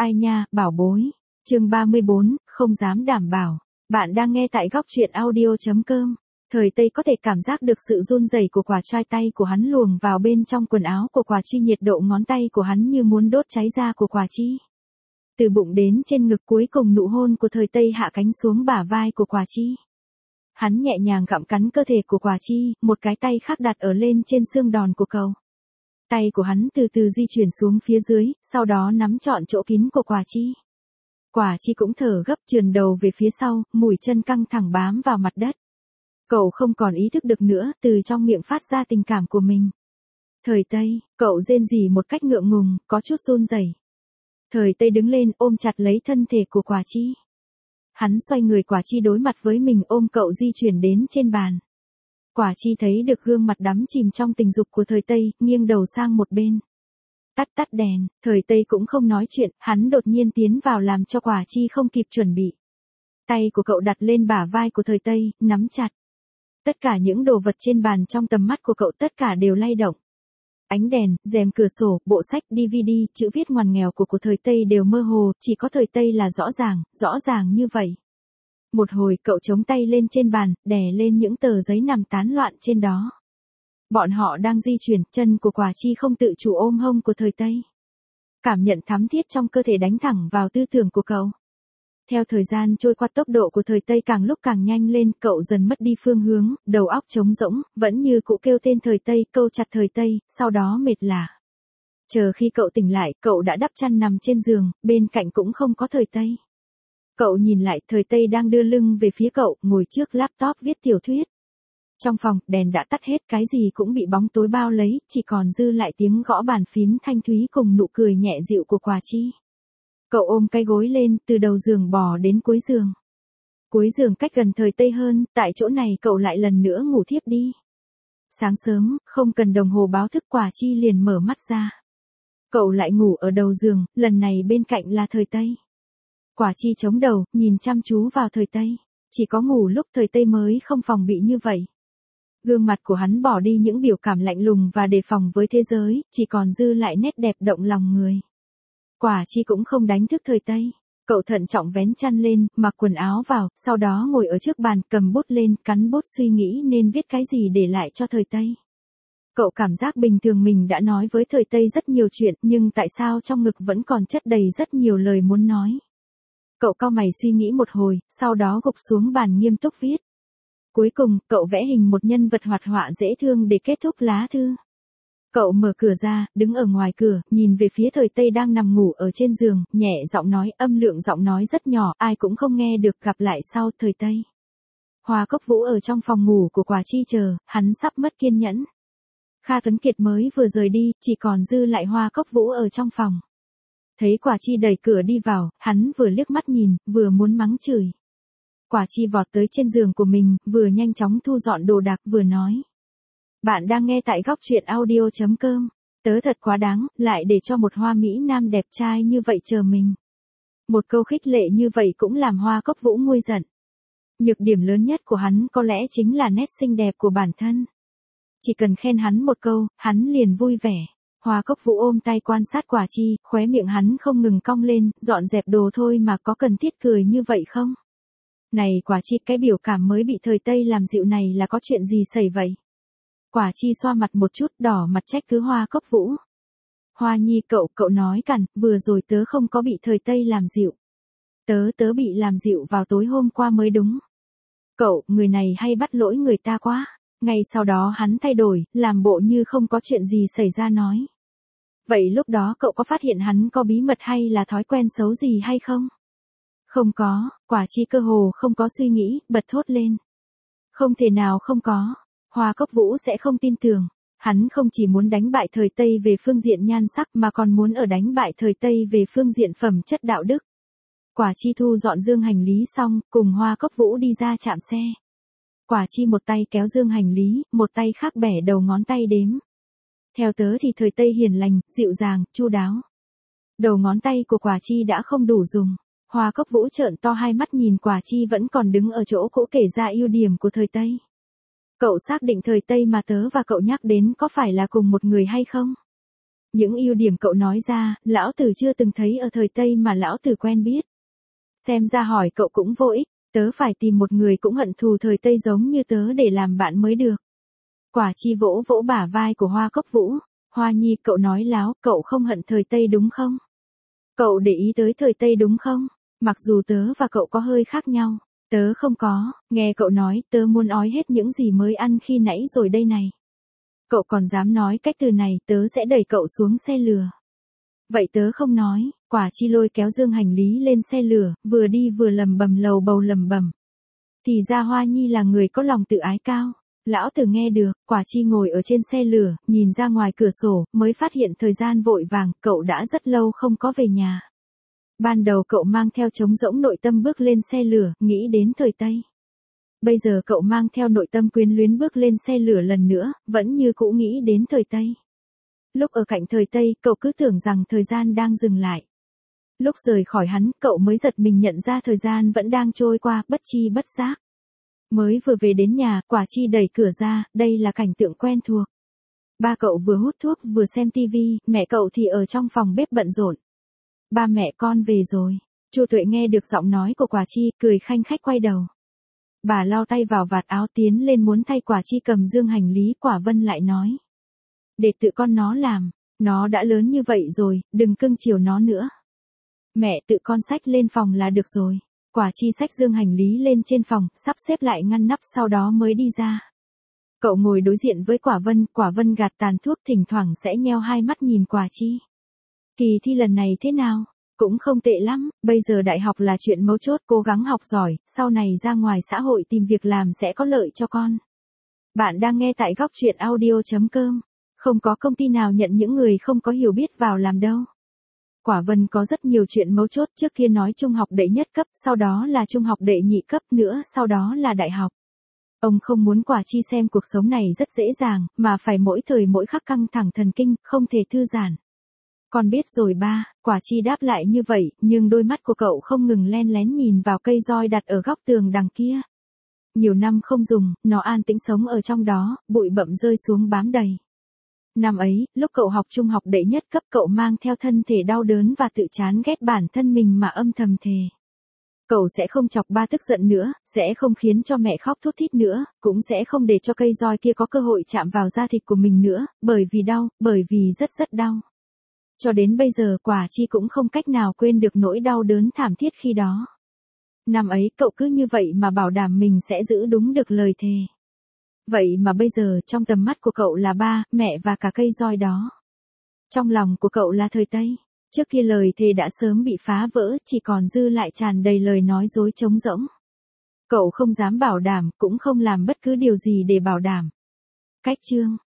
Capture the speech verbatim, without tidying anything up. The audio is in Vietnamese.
Ai nha, bảo bối. Chương ba mươi bốn, không dám đảm bảo. Bạn đang nghe tại góc truyện audio chấm com. Thời Tây có thể cảm giác được sự run rẩy của quả trai tay của hắn luồn vào bên trong quần áo của Quả Chi, nhiệt độ ngón tay của hắn như muốn đốt cháy da của Quả Chi. Từ bụng đến trên ngực, cuối cùng nụ hôn của Thời Tây hạ cánh xuống bả vai của Quả Chi. Hắn nhẹ nhàng gặm cắn cơ thể của Quả Chi, một cái tay khác đặt ở lên trên xương đòn của cậu. Tay của hắn từ từ di chuyển xuống phía dưới, sau đó nắm trọn chỗ kín của Quả Chi. Quả Chi cũng thở gấp, trườn đầu về phía sau, mũi chân căng thẳng bám vào mặt đất. Cậu không còn ý thức được nữa, từ trong miệng phát ra tình cảm của mình. Thời Tây, cậu rên rỉ một cách ngượng ngùng, có chút run rẩy. Thời Tây đứng lên, ôm chặt lấy thân thể của Quả Chi. Hắn xoay người, Quả Chi đối mặt với mình, ôm cậu di chuyển đến trên bàn. Quả Chi thấy được gương mặt đắm chìm trong tình dục của Thời Tây, nghiêng đầu sang một bên. Tắt tắt đèn, Thời Tây cũng không nói chuyện, hắn đột nhiên tiến vào làm cho Quả Chi không kịp chuẩn bị. Tay của cậu đặt lên bả vai của Thời Tây, nắm chặt. Tất cả những đồ vật trên bàn trong tầm mắt của cậu tất cả đều lay động. Ánh đèn, rèm cửa sổ, bộ sách, đê vê đê, chữ viết ngoằn nghèo của của Thời Tây đều mơ hồ, chỉ có Thời Tây là rõ ràng, rõ ràng như vậy. Một hồi cậu chống tay lên trên bàn, đè lên những tờ giấy nằm tán loạn trên đó. Bọn họ đang di chuyển, chân của Quả Chi không tự chủ ôm hông của Thời Tây. Cảm nhận thắm thiết trong cơ thể đánh thẳng vào tư tưởng của cậu. Theo thời gian trôi qua, tốc độ của Thời Tây càng lúc càng nhanh lên, cậu dần mất đi phương hướng, đầu óc trống rỗng, vẫn như cũ kêu tên Thời Tây, câu chặt Thời Tây, sau đó mệt lả. Chờ khi cậu tỉnh lại, cậu đã đắp chăn nằm trên giường, bên cạnh cũng không có Thời Tây. Cậu nhìn lại, Thời Tây đang đưa lưng về phía cậu, ngồi trước laptop viết tiểu thuyết. Trong phòng, đèn đã tắt hết, cái gì cũng bị bóng tối bao lấy, chỉ còn dư lại tiếng gõ bàn phím thanh thúy cùng nụ cười nhẹ dịu của Quả Chi. Cậu ôm cái gối lên, từ đầu giường bò đến cuối giường. Cuối giường cách gần Thời Tây hơn, tại chỗ này cậu lại lần nữa ngủ thiếp đi. Sáng sớm, không cần đồng hồ báo thức, Quả Chi liền mở mắt ra. Cậu lại ngủ ở đầu giường, lần này bên cạnh là Thời Tây. Quả Chi chống đầu, nhìn chăm chú vào Thời Tây. Chỉ có ngủ lúc Thời Tây mới không phòng bị như vậy. Gương mặt của hắn bỏ đi những biểu cảm lạnh lùng và đề phòng với thế giới, chỉ còn dư lại nét đẹp động lòng người. Quả Chi cũng không đánh thức Thời Tây. Cậu thận trọng vén chăn lên, mặc quần áo vào, sau đó ngồi ở trước bàn, cầm bút lên, cắn bút suy nghĩ nên viết cái gì để lại cho Thời Tây. Cậu cảm giác bình thường mình đã nói với Thời Tây rất nhiều chuyện, nhưng tại sao trong ngực vẫn còn chất đầy rất nhiều lời muốn nói. Cậu cau mày suy nghĩ một hồi, sau đó gục xuống bàn nghiêm túc viết. Cuối cùng, cậu vẽ hình một nhân vật hoạt họa dễ thương để kết thúc lá thư. Cậu mở cửa ra, đứng ở ngoài cửa, nhìn về phía Thời Tây đang nằm ngủ ở trên giường, nhẹ giọng nói, âm lượng giọng nói rất nhỏ, ai cũng không nghe được. Gặp lại sau, Thời Tây. Hoa Cốc Vũ ở trong phòng ngủ của Quả Chi chờ, hắn sắp mất kiên nhẫn. Kha Tuấn Kiệt mới vừa rời đi, chỉ còn dư lại Hoa Cốc Vũ ở trong phòng. Thấy Quả Chi đẩy cửa đi vào, hắn vừa liếc mắt nhìn, vừa muốn mắng chửi. Quả Chi vọt tới trên giường của mình, vừa nhanh chóng thu dọn đồ đạc vừa nói. Bạn đang nghe tại góc truyện audio chấm com. Tớ thật quá đáng, lại để cho một hoa mỹ nam đẹp trai như vậy chờ mình. Một câu khích lệ như vậy cũng làm Hoa Cốc Vũ nguôi giận. Nhược điểm lớn nhất của hắn có lẽ chính là nét xinh đẹp của bản thân. Chỉ cần khen hắn một câu, hắn liền vui vẻ. Hoa Cốc Vũ ôm tay quan sát Quả Chi, khóe miệng hắn không ngừng cong lên, dọn dẹp đồ thôi mà có cần thiết cười như vậy không? Này Quả Chi, cái biểu cảm mới bị Thời Tây làm dịu này là có chuyện gì xảy vậy? Quả Chi xoa mặt một chút, đỏ mặt trách cứ Hoa Cốc Vũ. Hoa Nhi, cậu, cậu nói cằn, vừa rồi tớ không có bị Thời Tây làm dịu. Tớ, tớ bị làm dịu vào tối hôm qua mới đúng. Cậu, người này hay bắt lỗi người ta quá. Ngay sau đó hắn thay đổi, làm bộ như không có chuyện gì xảy ra nói. Vậy lúc đó cậu có phát hiện hắn có bí mật hay là thói quen xấu gì hay không? Không có, Quả Chi cơ hồ không có suy nghĩ, bật thốt lên. Không thể nào không có. Hoa Cốc Vũ sẽ không tin tưởng. Hắn không chỉ muốn đánh bại Thời Tây về phương diện nhan sắc mà còn muốn ở đánh bại Thời Tây về phương diện phẩm chất đạo đức. Quả Chi thu dọn dương hành lý xong, cùng Hoa Cốc Vũ đi ra trạm xe. Quả Chi một tay kéo dương hành lý, một tay khác bẻ đầu ngón tay đếm. Theo tớ thì Thời Tây hiền lành, dịu dàng, chu đáo. Đầu ngón tay của Quả Chi đã không đủ dùng. Hoa Cốc Vũ trợn to hai mắt nhìn Quả Chi vẫn còn đứng ở chỗ cũ kể ra ưu điểm của Thời Tây. Cậu xác định Thời Tây mà tớ và cậu nhắc đến có phải là cùng một người hay không? Những ưu điểm cậu nói ra, lão tử chưa từng thấy ở thời Tây mà lão tử quen biết. Xem ra hỏi cậu cũng vô ích, tớ phải tìm một người cũng hận thù thời Tây giống như tớ để làm bạn mới được. Quả chi vỗ vỗ bả vai của Hoa Cốc Vũ. Hoa Nhi, cậu nói láo, cậu không hận thời Tây đúng không? Cậu để ý tới thời Tây đúng không? Mặc dù tớ và cậu có hơi khác nhau. Tớ không có, nghe cậu nói, tớ muốn ói hết những gì mới ăn khi nãy rồi đây này. Cậu còn dám nói cách từ này, tớ sẽ đẩy cậu xuống xe lửa. Vậy tớ không nói, Quả chi lôi kéo dương hành lý lên xe lửa, vừa đi vừa lầm bầm lầu bầu lầm bầm. Thì ra Hoa Nhi là người có lòng tự ái cao. Lão tử nghe được, Quả chi ngồi ở trên xe lửa, nhìn ra ngoài cửa sổ, mới phát hiện thời gian vội vàng, cậu đã rất lâu không có về nhà. Ban đầu cậu mang theo trống rỗng nội tâm bước lên xe lửa, nghĩ đến thời Tây. Bây giờ cậu mang theo nội tâm quyến luyến bước lên xe lửa lần nữa, vẫn như cũ nghĩ đến thời Tây. Lúc ở cạnh thời Tây, cậu cứ tưởng rằng thời gian đang dừng lại. Lúc rời khỏi hắn, cậu mới giật mình nhận ra thời gian vẫn đang trôi qua, bất chi bất giác. Mới vừa về đến nhà, Quả chi đẩy cửa ra, đây là cảnh tượng quen thuộc. Ba cậu vừa hút thuốc vừa xem tivi, mẹ cậu thì ở trong phòng bếp bận rộn. Ba mẹ con về rồi. Chu Tuệ nghe được giọng nói của Quả chi, cười khanh khách quay đầu. Bà lau tay vào vạt áo tiến lên muốn thay Quả chi cầm dương hành lý, Quả Vân lại nói. Để tự con nó làm, nó đã lớn như vậy rồi, đừng cưng chiều nó nữa. Mẹ tự con xách lên phòng là được rồi. Quả chi xách dương hành lý lên trên phòng, sắp xếp lại ngăn nắp sau đó mới đi ra. Cậu ngồi đối diện với Quả Vân, Quả Vân gạt tàn thuốc thỉnh thoảng sẽ nheo hai mắt nhìn Quả chi. Kỳ thi lần này thế nào? Cũng không tệ lắm, bây giờ đại học là chuyện mấu chốt, cố gắng học giỏi, sau này ra ngoài xã hội tìm việc làm sẽ có lợi cho con. Bạn đang nghe tại góc truyện audio chấm com. Không có công ty nào nhận những người không có hiểu biết vào làm đâu. Quả Vân có rất nhiều chuyện mấu chốt, trước kia nói trung học đệ nhất cấp, sau đó là trung học đệ nhị cấp nữa, sau đó là đại học. Ông không muốn Quả chi xem cuộc sống này rất dễ dàng, mà phải mỗi thời mỗi khắc căng thẳng thần kinh, không thể thư giãn. Con biết rồi ba, Quả chi đáp lại như vậy, nhưng đôi mắt của cậu không ngừng len lén nhìn vào cây roi đặt ở góc tường đằng kia. Nhiều năm không dùng, nó an tĩnh sống ở trong đó, bụi bặm rơi xuống bám đầy. Năm ấy, lúc cậu học trung học đệ nhất cấp, cậu mang theo thân thể đau đớn và tự chán ghét bản thân mình mà âm thầm thề. Cậu sẽ không chọc ba tức giận nữa, sẽ không khiến cho mẹ khóc thút thít nữa, cũng sẽ không để cho cây roi kia có cơ hội chạm vào da thịt của mình nữa, bởi vì đau, bởi vì rất rất đau. Cho đến bây giờ Quả chi cũng không cách nào quên được nỗi đau đớn thảm thiết khi đó. Năm ấy cậu cứ như vậy mà bảo đảm mình sẽ giữ đúng được lời thề. Vậy mà bây giờ trong tầm mắt của cậu là ba, mẹ và cả cây roi đó. Trong lòng của cậu là thời Tây. Trước kia lời thề đã sớm bị phá vỡ, chỉ còn dư lại tràn đầy lời nói dối trống rỗng. Cậu không dám bảo đảm, cũng không làm bất cứ điều gì để bảo đảm. Cách chương